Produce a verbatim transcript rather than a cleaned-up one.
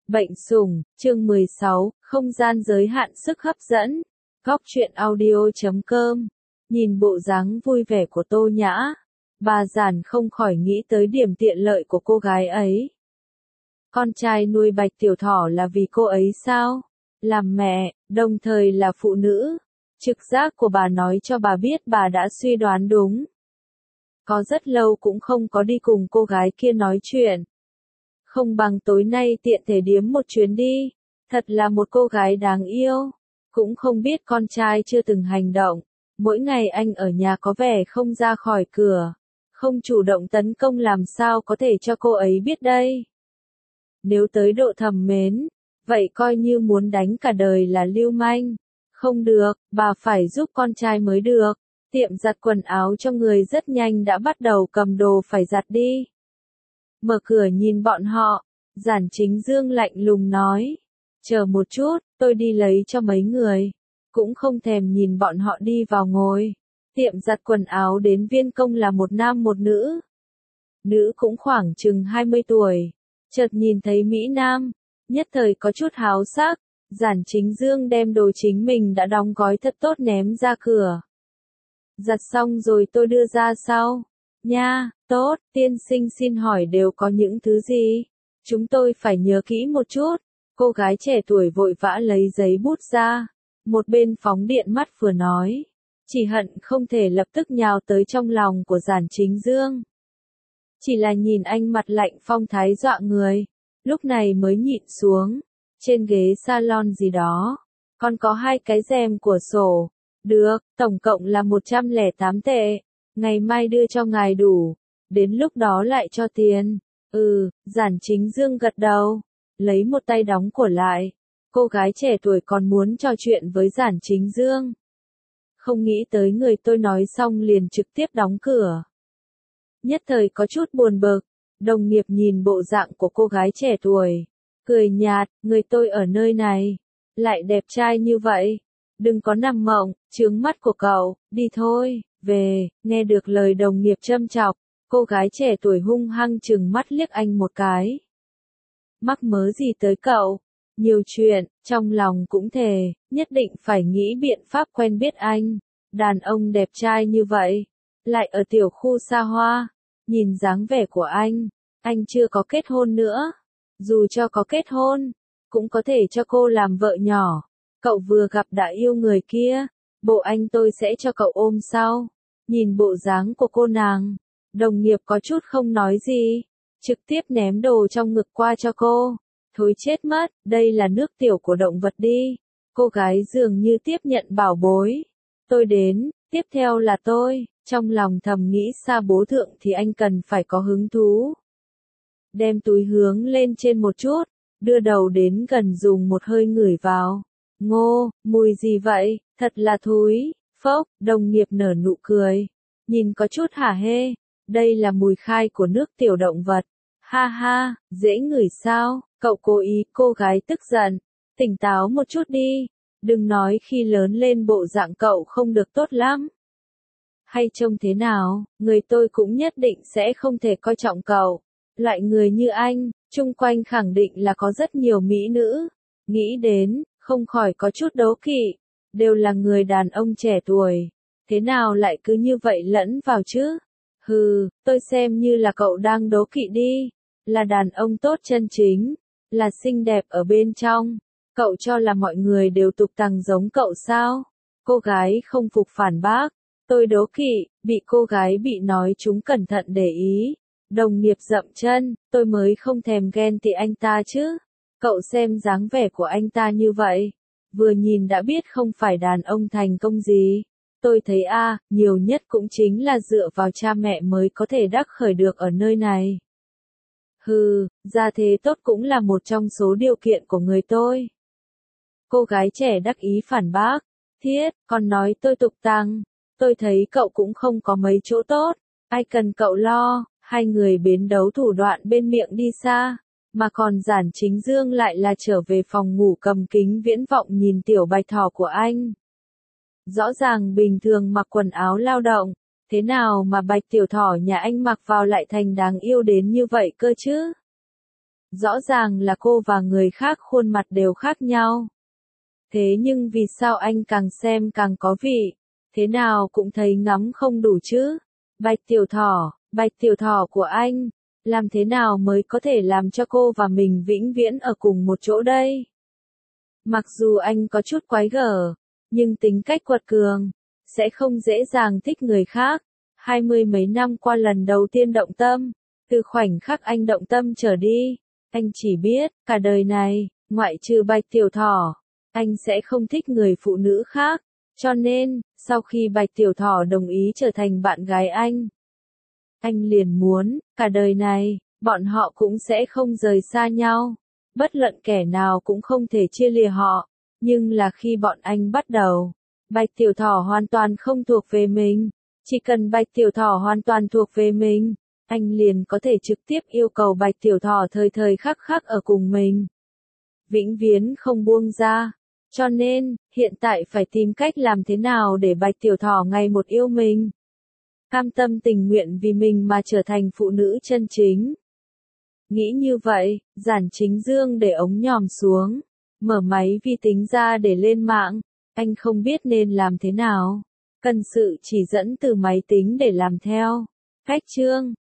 Bệnh sủng, chương mười sáu, không gian giới hạn sức hấp dẫn. Góc truyện audio chấm com. Nhìn bộ dáng vui vẻ của Tô Nhã, bà Giản không khỏi nghĩ tới điểm tiện lợi của cô gái ấy. Con trai nuôi Bạch Tiểu Thỏ là vì cô ấy sao? Làm mẹ, đồng thời là phụ nữ. Trực giác của bà nói cho bà biết bà đã suy đoán đúng. Có rất lâu cũng không có đi cùng cô gái kia nói chuyện. Không bằng tối nay tiện thể điếm một chuyến đi. Thật là một cô gái đáng yêu. Cũng không biết con trai chưa từng hành động. Mỗi ngày anh ở nhà có vẻ không ra khỏi cửa. Không chủ động tấn công làm sao có thể cho cô ấy biết đây. Nếu tới độ thầm mến, vậy coi như muốn đánh cả đời là lưu manh. Không được, bà phải giúp con trai mới được. Tiệm giặt quần áo cho người rất nhanh đã bắt đầu cầm đồ phải giặt đi. Mở cửa nhìn bọn họ, Giản Chính Dương lạnh lùng nói. Chờ một chút, tôi đi lấy cho mấy người. Cũng không thèm nhìn bọn họ đi vào ngồi. Tiệm giặt quần áo đến viên công là một nam một nữ. Nữ cũng khoảng chừng hai mươi tuổi. Chợt nhìn thấy Mỹ Nam, nhất thời có chút háo sắc. Giản Chính Dương đem đồ chính mình đã đóng gói thật tốt ném ra cửa. Giặt xong rồi tôi đưa ra sau. Nha, tốt, tiên sinh xin hỏi đều có những thứ gì? Chúng tôi phải nhớ kỹ một chút. Cô gái trẻ tuổi vội vã lấy giấy bút ra. Một bên phóng điện mắt vừa nói. Chỉ hận không thể lập tức nhào tới trong lòng của Giản Chính Dương. Chỉ là nhìn anh mặt lạnh phong thái dọa người. Lúc này mới nhịn xuống. Trên ghế salon gì đó. Còn có hai cái rèm của sổ. Được, tổng cộng là một trăm lẻ tám tệ. Ngày mai đưa cho ngài đủ. Đến lúc đó lại cho tiền. Ừ, Giản Chính Dương gật đầu. Lấy một tay đóng của lại. Cô gái trẻ tuổi còn muốn trò chuyện với Giản Chính Dương. Không nghĩ tới người tôi nói xong liền trực tiếp đóng cửa. Nhất thời có chút buồn bực. Đồng nghiệp nhìn bộ dạng của cô gái trẻ tuổi. Cười nhạt, người tôi ở nơi này. Lại đẹp trai như vậy. Đừng có nằm mộng, chướng mắt của cậu, đi thôi, về, nghe được lời đồng nghiệp châm chọc, cô gái trẻ tuổi hung hăng chừng mắt liếc anh một cái. Mắc mớ gì tới cậu? Nhiều chuyện, trong lòng cũng thề, nhất định phải nghĩ biện pháp quen biết anh. Đàn ông đẹp trai như vậy, lại ở tiểu khu xa hoa, nhìn dáng vẻ của anh, anh chưa có kết hôn nữa. Dù cho có kết hôn, cũng có thể cho cô làm vợ nhỏ. Cậu vừa gặp đã yêu người kia, bộ anh tôi sẽ cho cậu ôm sau. Nhìn bộ dáng của cô nàng, đồng nghiệp có chút không nói gì, trực tiếp ném đồ trong ngực qua cho cô. Thối chết mất, đây là nước tiểu của động vật đi. Cô gái dường như tiếp nhận bảo bối. Tôi đến, tiếp theo là tôi, trong lòng thầm nghĩ xa bố thượng thì anh cần phải có hứng thú. Đem túi hướng lên trên một chút, đưa đầu đến gần dùng một hơi ngửi vào. Ngô, mùi gì vậy, thật là thúi, phốc, đồng nghiệp nở nụ cười, nhìn có chút hả hê, đây là mùi khai của nước tiểu động vật, ha ha, dễ ngửi sao, cậu cố ý, cô gái tức giận, tỉnh táo một chút đi, đừng nói khi lớn lên bộ dạng cậu không được tốt lắm. Hay trông thế nào, người tôi cũng nhất định sẽ không thể coi trọng cậu, loại người như anh, chung quanh khẳng định là có rất nhiều mỹ nữ, nghĩ đến, không khỏi có chút đố kỵ, đều là người đàn ông trẻ tuổi, thế nào lại cứ như vậy lẫn vào chứ? Hừ, tôi xem như là cậu đang đố kỵ đi, là đàn ông tốt chân chính, là xinh đẹp ở bên trong, cậu cho là mọi người đều tục tằng giống cậu sao? Cô gái không phục phản bác, tôi đố kỵ, bị cô gái bị nói chúng cẩn thận để ý, đồng nghiệp dậm chân, tôi mới không thèm ghen tị anh ta chứ. Cậu xem dáng vẻ của anh ta như vậy, vừa nhìn đã biết không phải đàn ông thành công gì. Tôi thấy a, à, nhiều nhất cũng chính là dựa vào cha mẹ mới có thể đắc khởi được ở nơi này. Hừ, gia thế tốt cũng là một trong số điều kiện của người tôi. Cô gái trẻ đắc ý phản bác, thiết, còn nói tôi tục tằng, tôi thấy cậu cũng không có mấy chỗ tốt, ai cần cậu lo, hai người bến đấu thủ đoạn bên miệng đi xa. Mà còn Giản Chính Dương lại là trở về phòng ngủ cầm kính viễn vọng nhìn tiểu bạch thỏ của anh. Rõ ràng bình thường mặc quần áo lao động, thế nào mà bạch tiểu thỏ nhà anh mặc vào lại thành đáng yêu đến như vậy cơ chứ? Rõ ràng là cô và người khác khuôn mặt đều khác nhau. Thế nhưng vì sao anh càng xem càng có vị, thế nào cũng thấy ngắm không đủ chứ? Bạch Tiểu Thỏ, Bạch Tiểu Thỏ của anh, làm thế nào mới có thể làm cho cô và mình vĩnh viễn ở cùng một chỗ đây? Mặc dù anh có chút quái gở, nhưng tính cách quật cường, sẽ không dễ dàng thích người khác. Hai mươi mấy năm qua lần đầu tiên động tâm, từ khoảnh khắc anh động tâm trở đi, anh chỉ biết, cả đời này, ngoại trừ Bạch Tiểu Thỏ, anh sẽ không thích người phụ nữ khác. Cho nên, sau khi Bạch Tiểu Thỏ đồng ý trở thành bạn gái anh, anh liền muốn, cả đời này, bọn họ cũng sẽ không rời xa nhau. Bất luận kẻ nào cũng không thể chia lìa họ. Nhưng là khi bọn anh bắt đầu, Bạch Tiểu Thỏ hoàn toàn không thuộc về mình. Chỉ cần Bạch Tiểu Thỏ hoàn toàn thuộc về mình, anh liền có thể trực tiếp yêu cầu Bạch Tiểu Thỏ thời thời khắc khắc ở cùng mình. Vĩnh viễn không buông ra. Cho nên, hiện tại phải tìm cách làm thế nào để Bạch Tiểu Thỏ ngày một yêu mình. Cam tâm tình nguyện vì mình mà trở thành phụ nữ chân chính. Nghĩ như vậy, Giản Chính Dương để ống nhòm xuống, mở máy vi tính ra để lên mạng. Anh không biết nên làm thế nào. Cần sự chỉ dẫn từ máy tính để làm theo. Cách chương